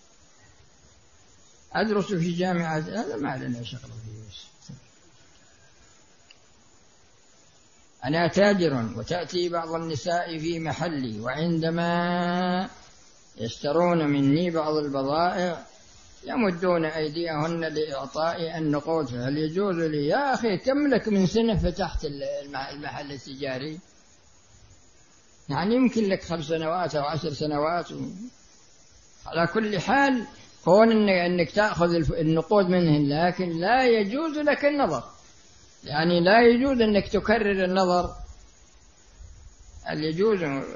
أدرس في جامعة، هذا ما لنا شغل فيه. أنا تاجر وتأتي بعض النساء في محلي، وعندما يشترون مني بعض البضائع يمدون أيديهن لإعطاء النقود، فهل يجوز لي يا أخي كم لك من سنة فتحت المحل التجاري؟ يعني يمكن لك خمس سنوات أو عشر سنوات. على كل حال كون أنك تأخذ النقود منهن، لكن لا يجوز لك النظر، يعني لا يجوز أنك تكرر النظر. هل يجوز؟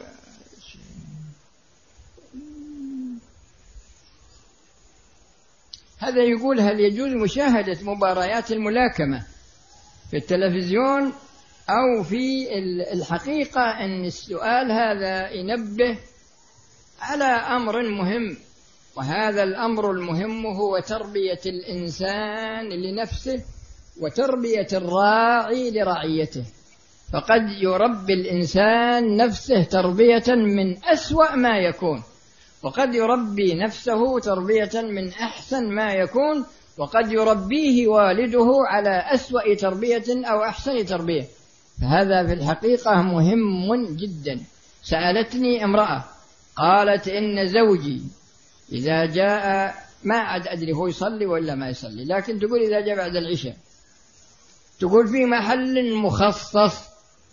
هذا يقول هل يجوز مشاهدة مباريات الملاكمة في التلفزيون أو في الحقيقة؟ أن السؤال هذا ينبه على أمر مهم، وهذا الأمر المهم هو تربية الإنسان لنفسه وتربية الراعي لرعيته. فقد يربي الإنسان نفسه تربية من أسوأ ما يكون، وقد يربي نفسه تربية من أحسن ما يكون، وقد يربيه والده على أسوأ تربية أو أحسن تربية. فهذا في الحقيقة مهم جدا. سألتني امرأة قالت إن زوجي إذا جاء، ما عاد أدري هو يصلي ولا ما يصلي، لكن تقول إذا جاء بعد العشاء، تقول في محل مخصص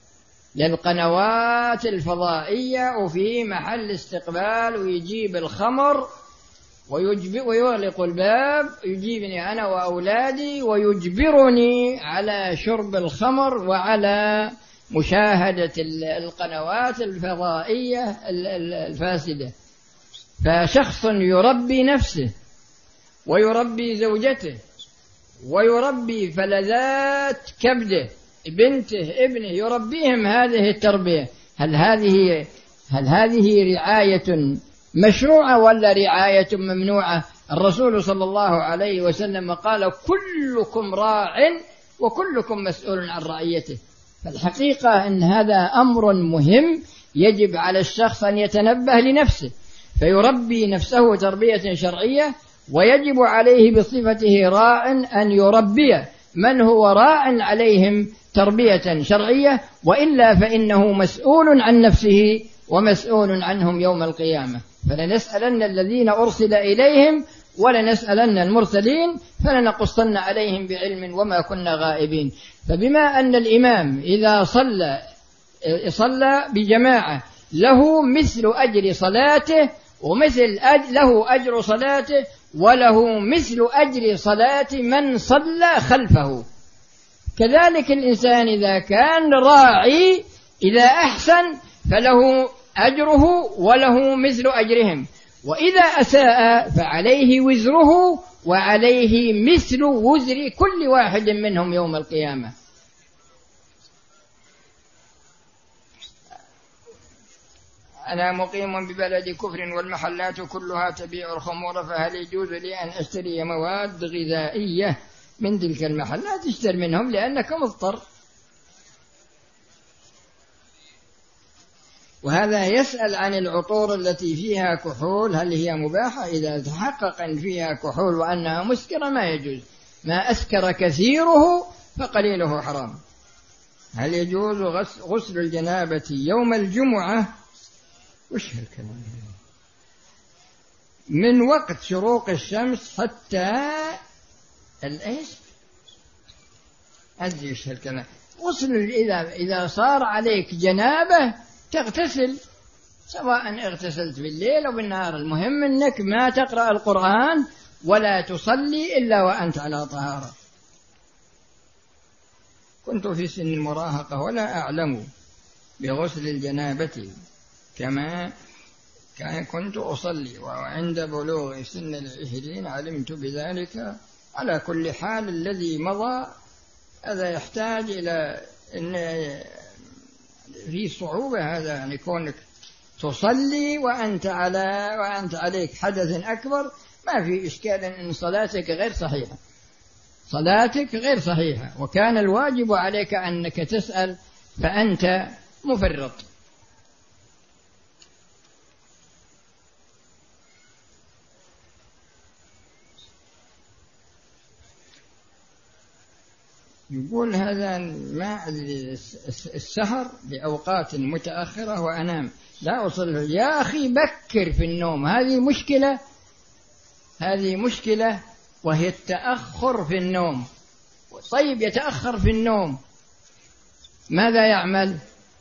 للقنوات الفضائية وفي محل استقبال، ويجيب الخمر ويغلق الباب، يجيبني أنا وأولادي ويجبرني على شرب الخمر وعلى مشاهدة القنوات الفضائية الفاسدة. فشخص يربي نفسه ويربي زوجته ويربي فلذات كبده، بنته ابنه، يربيهم هذه التربية. هل هذه هل هذه رعاية مشروعة ولا رعاية ممنوعة؟ الرسول صلى الله عليه وسلم قال كلكم راع وكلكم مسؤول عن رعيته. فالحقيقة أن هذا أمر مهم، يجب على الشخص أن يتنبه لنفسه فيربي نفسه تربية شرعية، ويجب عليه بصفته راع أن يربي من هو راع عليهم تربية شرعية، وإلا فإنه مسؤول عن نفسه ومسؤول عنهم يوم القيامة. فلنسألن الذين أرسل إليهم ولنسألن المرسلين فلنقصن عليهم بعلم وما كنا غائبين. فبما أن الإمام إذا صلى صلى بجماعة له مثل أجر صلاته، ومثل له أجر صلاته وله مثل أجر صلاة من صلى خلفه، كذلك الإنسان إذا كان راعي إذا أحسن فله أجره وله مثل أجرهم، وإذا أساء فعليه وزره وعليه مثل وزر كل واحد منهم يوم القيامة. أنا مقيم ببلد كفر والمحلات كلها تبيع الخمور، فهل يجوز لي أن أشتري مواد غذائية من تلك المحلات؟ اشتر منهم لأنك مضطر. وهذا يسأل عن العطور التي فيها كحول هل هي مباحة؟ إذا تحقق أن فيها كحول وأنها مسكرة ما يجوز. ما أسكر كثيره فقليله حرام. هل يجوز غسل الجنابة يوم الجمعة؟ وش هالكلام؟ من وقت شروق الشمس حتى الإيش؟ أدري وش هالكلام. غسل إذا إذا صار عليك جنابة تغتسل، سواء اغتسلت بالليل أو بالنهار، المهم أنك ما تقرأ القرآن ولا تصلي إلا وأنت على طهارة. كنت في سن المراهقة ولا أعلم بغسل الجنابة كما كان كنت أصلي، وعند بلوغ سن العشرين علمت بذلك. على كل حال الذي مضى هذا يحتاج إلى أن في صعوبة، هذا يعني كونك تصلي وأنت على وأنت عليك حدث أكبر ما في إشكال أن صلاتك غير صحيحة، صلاتك غير صحيحة، وكان الواجب عليك أنك تسأل فأنت مفرط. يقول هذا ما السهر لأوقات متأخرة وأنام لا أصل. يا أخي بكر في النوم، هذه مشكلة، هذه مشكلة وهي التأخر في النوم. طيب يتأخر في النوم ماذا يعمل؟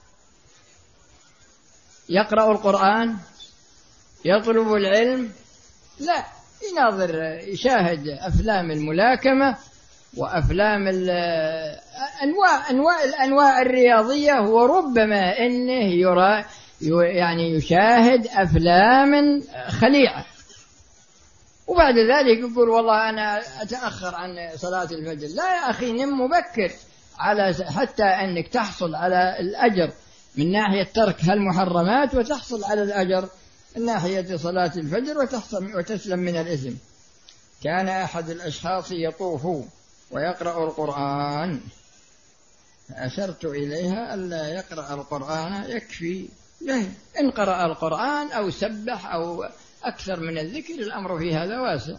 يقرأ القرآن؟ يطلب العلم؟ لا، يناظر يشاهد أفلام الملاكمة وأفلام أنواع أنواع الأنواع الرياضية، وربما إنه يرى يعني يشاهد أفلام خليعة، وبعد ذلك يقول والله أنا أتأخر عن صلاة الفجر. لا يا أخي، نم مبكر على حتى أنك تحصل على الأجر من ناحية ترك هالمحرمات، وتحصل على الأجر من ناحية صلاة الفجر، وتحصل وتسلم من الإثم. كان أحد الأشخاص يطوف ويقرأ القرآن، فأشرت إليها ألا يقرأ القرآن، يكفي له إن قرأ القرآن أو سبح أو أكثر من الذكر، الأمر في هذا واسع.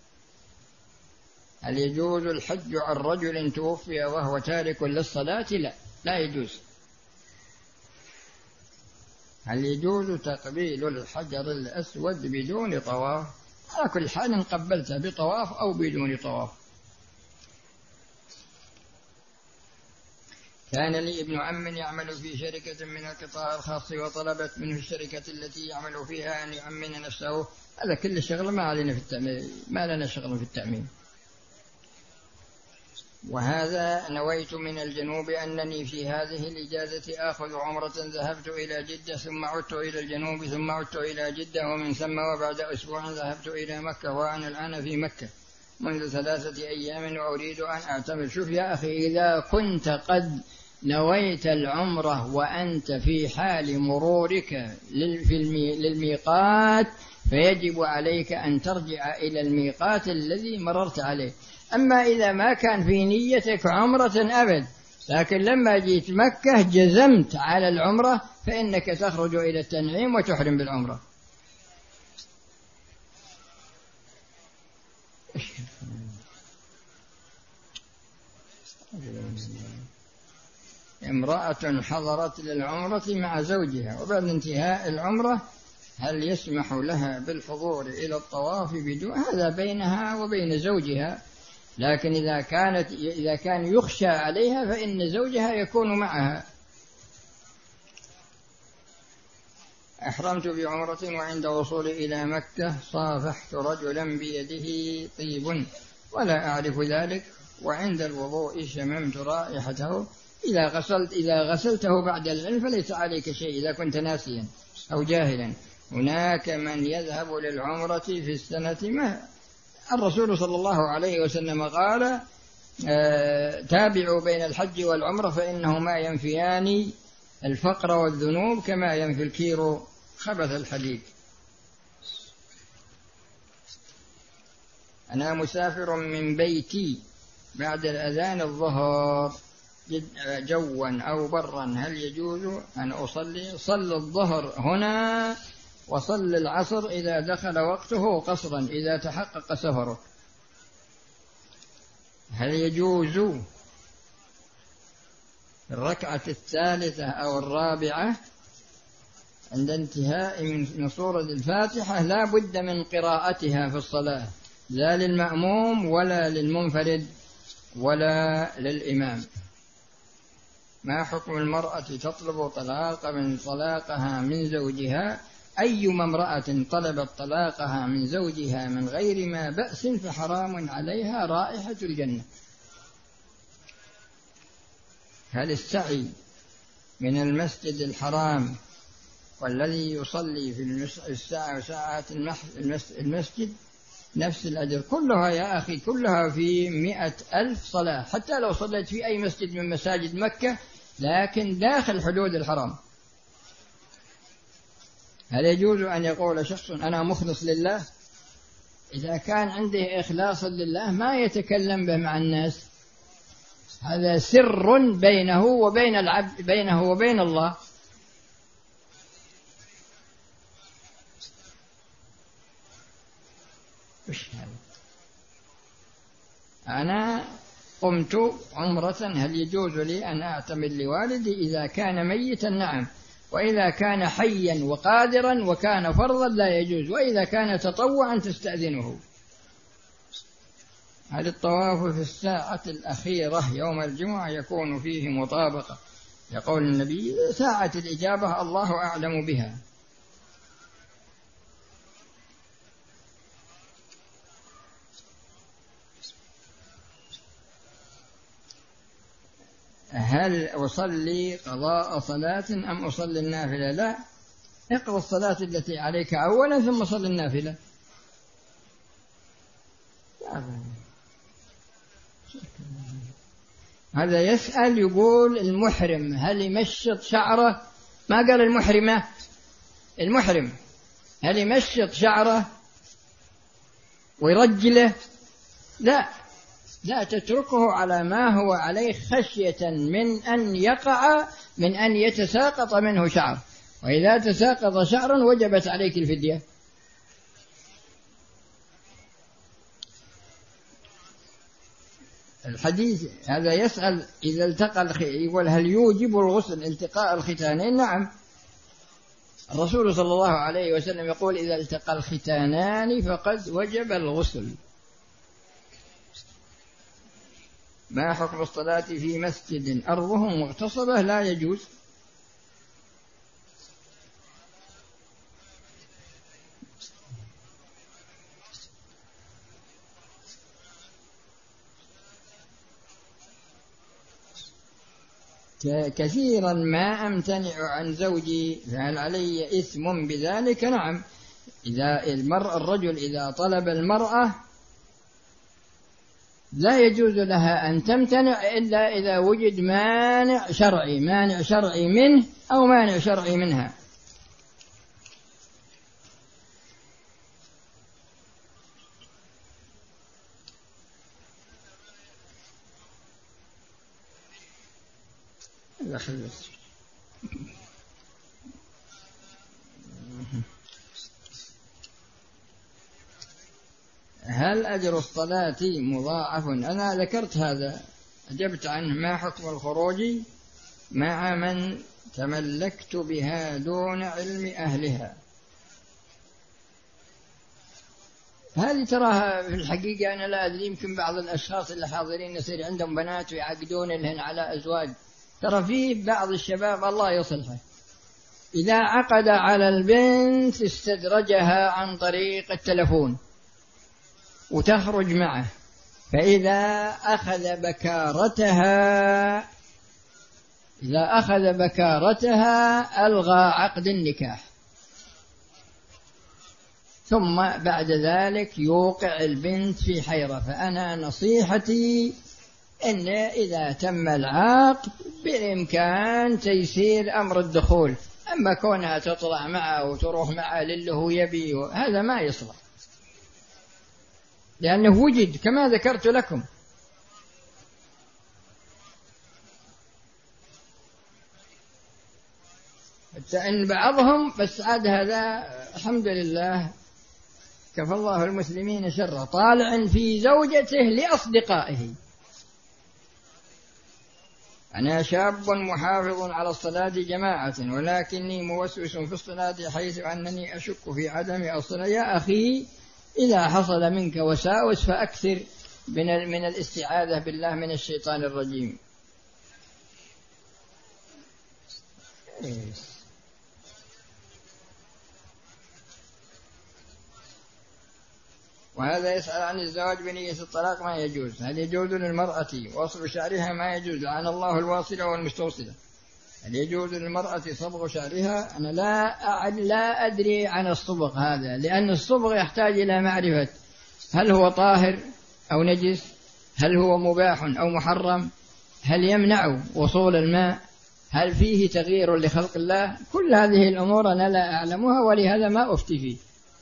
هل يجوز الحج عن رجل توفي وهو تارك للصلاة؟ لا، لا يجوز. هل يجوز تقبيل الحجر الأسود بدون طواف؟ على كل حال قبلته بطواف أو بدون طواف. كان لي ابن عم يعمل في شركة من القطاع الخاص، وطلبت منه الشركة التي يعمل فيها أن يؤمن نفسه. هذا كل شغل ما علينا في التأمين، ما لنا شغل في التأمين. وهذا نويت من الجنوب أنني في هذه الإجازة آخذ عمرة. ذهبت إلى جدة ثم عدت إلى الجنوب ثم عدت إلى جدة ومن ثم، وبعد أسبوع ذهبت إلى مكة، وأنا الآن في مكة منذ ثلاثة أيام وأريد أن أعتمر. شوف يا أخي، إذا كنت قد نويت العمرة وأنت في حال مرورك للميقات، فيجب عليك أن ترجع إلى الميقات الذي مررت عليه. أما إذا ما كان في نيتك عمرة أبد، لكن لما جيت مكة جزمت على العمرة، فإنك تخرج إلى التنعيم وتحرم بالعمرة. امرأة حضرت للعمرة مع زوجها، وبعد انتهاء العمرة هل يسمح لها بالحضور إلى الطواف بدون؟ هذا بينها وبين زوجها، لكن إذا كانت إذا كان يخشى عليها فإن زوجها يكون معها. أحرمت بعمرة وعند وصولي إلى مكة صافحت رجلا بيده طيب ولا أعرف ذلك، وعند الوضوء شممت رائحته. إذا غسلت إذا غسلته بعد العلم فليس عليك شيء إذا كنت ناسيا أو جاهلا. هناك من يذهب للعمرة في السنة، ما الرسول صلى الله عليه وسلم قال آه تابعوا بين الحج والعمرة فإنهما ينفيان الفقر والذنوب كما ينفي الكير خبث الحديد. أنا مسافر من بيتي بعد الأذان الظهر جوا أو برا، هل يجوز أن أصلي؟ صل الظهر هنا وصل العصر إذا دخل وقته قصرا إذا تحقق سفره. هل يجوز الركعة الثالثة أو الرابعة عند انتهاء من سورة الفاتحة لا بد من قراءتها في الصلاة، لا للمأموم ولا للمنفرد ولا للإمام؟ ما حكم المرأة تطلب طلاق من طلاقها من زوجها؟ أيما امرأة طلبت طلاقها من زوجها من غير ما بأس فحرام عليها رائحة الجنة. هل السعي من المسجد الحرام والذي يصلي في الساعة وساعات المسجد نفس الأجر؟ كلها يا أخي كلها في مئة ألف صلاة، حتى لو صليت في أي مسجد من مساجد مكة لكن داخل حدود الحرام. هل يجوز أن يقول شخص أنا مخلص لله؟ إذا كان عنده إخلاص لله ما يتكلم به مع الناس، هذا سر بينه وبين العبد، بينه وبين الله. أنا قمت عمرة هل يجوز لي أن أعتمر لوالدي إذا كان ميتا؟ نعم، وإذا كان حيا وقادرا وكان فرضا لا يجوز، وإذا كان تطوعا تستأذنه. هل الطواف في الساعة الأخيرة يوم الجمعة يكون فيه مطابقة لقول النبي؟ ساعة الإجابة الله أعلم بها. هل أصلي قضاء صلاة أم أصلي النافلة؟ لا، اقضى الصلاة التي عليك أولا ثم صل النافلة. هذا يسأل يقول المحرم هل يمشط شعره؟ ما قال المحرمة، المحرم هل يمشط شعره ويرجله؟ لا، لا تتركه على ما هو عليه خشية من أن يقع، من أن يتساقط منه شعر، وإذا تساقط شعرا وجبت عليك الفدية. الحديث هذا يسأل إذا التقى الخ... يقول هل يوجب الغسل التقاء الختانين؟ نعم، الرسول صلى الله عليه وسلم يقول إذا التقى الختانان فقد وجب الغسل. ما حكم الصلاة في مسجد أرضه مغتصبة؟ لا يجوز. كثيرا ما أمتنع عن زوجي فهل علي إثم بذلك؟ نعم، إذا المرأة الرجل إذا طلب المرأة لا يجوز لها أن تمتنع إلا إذا وجد مانع شرعي، مانع شرعي منه أو مانع شرعي منها. هل أجر الصلاة مضاعف؟ أنا ذكرت هذا، أجبت عنه. ما حكم الخروج مع من تملكت بها دون علم أهلها؟ هذه تراها في الحقيقة أنا لا أدري، يمكن بعض الأشخاص اللي حاضرين يصير عندهم بنات ويعقدون لهن على أزواج. ترى فيه بعض الشباب الله يصلحه إذا عقد على البنت استدرجها عن طريق التلفون وتخرج معه، فإذا أخذ بكارتها إذا أخذ بكارتها ألغى عقد النكاح، ثم بعد ذلك يوقع البنت في حيرة. فأنا نصيحتي إن إذا تم العقد بإمكان تيسير أمر الدخول، أما كونها تطلع معه وتروح معه للي هو يبي هذا ما يصلح، لأنه وجد كما ذكرت لكم. حتى أن بعضهم بس عاد هذا الحمد لله كفى الله المسلمين شره، طالع في زوجته لأصدقائه. أنا شاب محافظ على الصلاة جماعة ولكني موسوس في الصلاة حيث أنني أشك في عدم الصلاة. يا أخي إذا حصل منك وساوس فأكثر من من الاستعاذة بالله من الشيطان الرجيم. وهذا يسأل عن الزواج بنية الطلاق ما يجوز. هل يجوز للمرأة وصل شعرها؟ ما يجوز، لعن الله الواصلة والمستوصلة. هل يجوز للمرأة صبغ شعرها؟ أنا لا أعد لا أدري عن الصبغ هذا، لأن الصبغ يحتاج إلى معرفة هل هو طاهر أو نجس، هل هو مباح أو محرم، هل يمنع وصول الماء، هل فيه تغيير لخلق الله. كل هذه الأمور أنا لا أعلمها ولهذا ما أفتي فيه.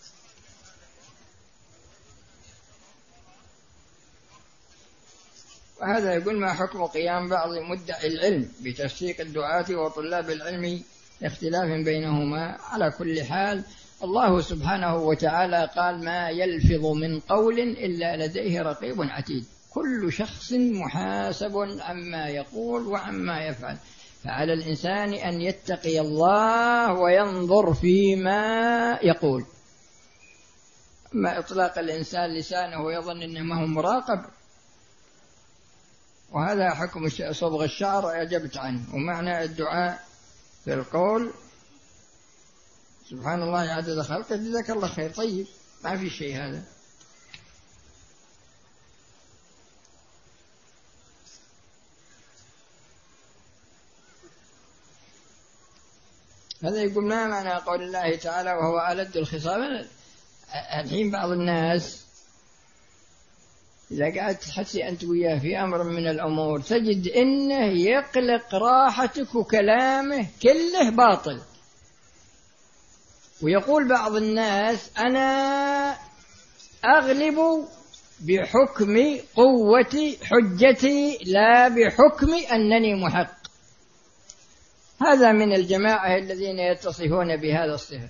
وهذا يقول ما حكم قيام بعض مدعي العلم بتصديق الدعاة وطلاب العلم اختلاف بينهما؟ على كل حال الله سبحانه وتعالى قال ما يلفظ من قول إلا لديه رقيب عتيد. كل شخص محاسب عما يقول وعما يفعل، فعلى الإنسان أن يتقي الله وينظر فيما يقول. أما إطلاق الإنسان لسانه ويظن أنه ما هو مراقب، وهذا حكم صبغ الشعر أجبت عنه. ومعنى الدعاء في القول سبحان الله عدد خلقه جزاك الله خير، طيب ما في شيء هذا. هذا يقول ما معنى قول الله تعالى وهو ألد الخصام؟ الحين بعض الناس إذا قعدت تحسي أنت وياه في أمر من الأمور تجد إنه يقلق راحتك وكلامه كله باطل. ويقول بعض الناس أنا أغلب بحكم قوة حجتي لا بحكم أنني محق. هذا من الجماعة الذين يتصفون بهذا الصفة.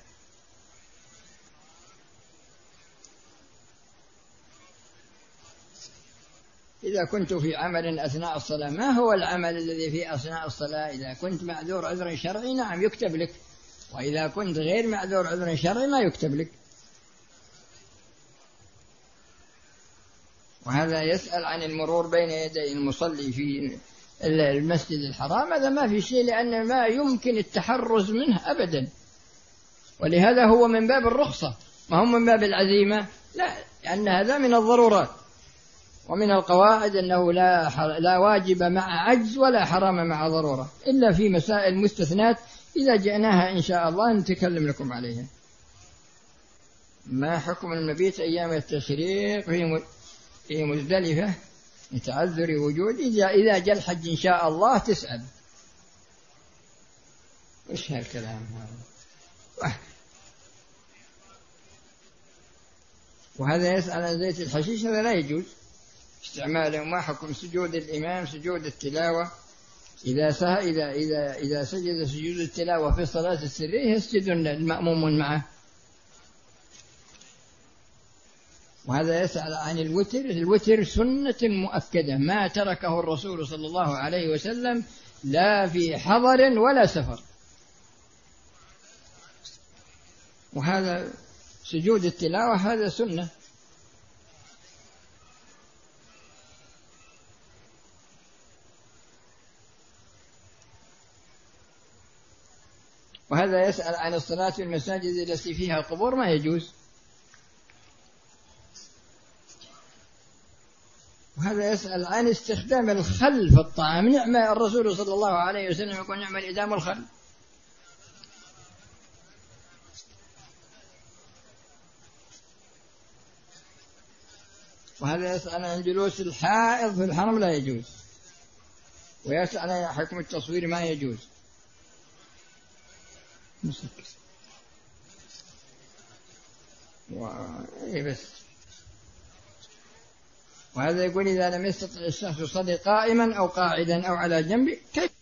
إذا كنت في عمل أثناء الصلاة، ما هو العمل الذي في أثناء الصلاة؟ إذا كنت معذور عذر شرعي نعم يكتب لك، وإذا كنت غير معذور عذر شرعي ما يكتب لك. وهذا يسأل عن المرور بين يدي المصلي في المسجد الحرام، هذا ما في شيء، لأن ما يمكن التحرز منه أبدا، ولهذا هو من باب الرخصة ما هو من باب العزيمة، لا، لأن هذا من الضرورات. ومن القواعد أنه لا, لا واجب مع عجز ولا حرام مع ضرورة، إلا في مسائل مستثنات إذا جئناها إن شاء الله نتكلم لكم عليها. ما حكم المبيت أيام التشريق في مزدلفة لتعذر وجود؟ إذا إذا جاء الحج إن شاء الله تسأل. إيش هالكلام هذا؟ وهذا يسأل عن زيت الحشيش، هذا لا يجوز استعماله. ما حكم سجود الإمام سجود التلاوة إذا سه إذا إذا إذا سجد سجود التلاوة في الصلاة السرية يسجد المأموم معه. وهذا يسأل عن الوتر. الوتر سنة مؤكدة ما تركه الرسول صلى الله عليه وسلم لا في حضر ولا سفر. وهذا سجود التلاوة هذا سنة. وهذا يسأل عن الصلاة في المساجد التي فيها قبور، ما يجوز. وهذا يسأل عن استخدام الخل في الطعام. نعم الرسول صلى الله عليه وسلم يقول نعم الإدام الخل. وهذا يسأل عن جلوس الحائض في الحرم، لا يجوز. ويسأل عن حكم التصوير، ما يجوز. و... إيه بس. وهذا يقول إذا لم يستطع الشخص يصلي قائما أو قاعدا أو على جنب كيف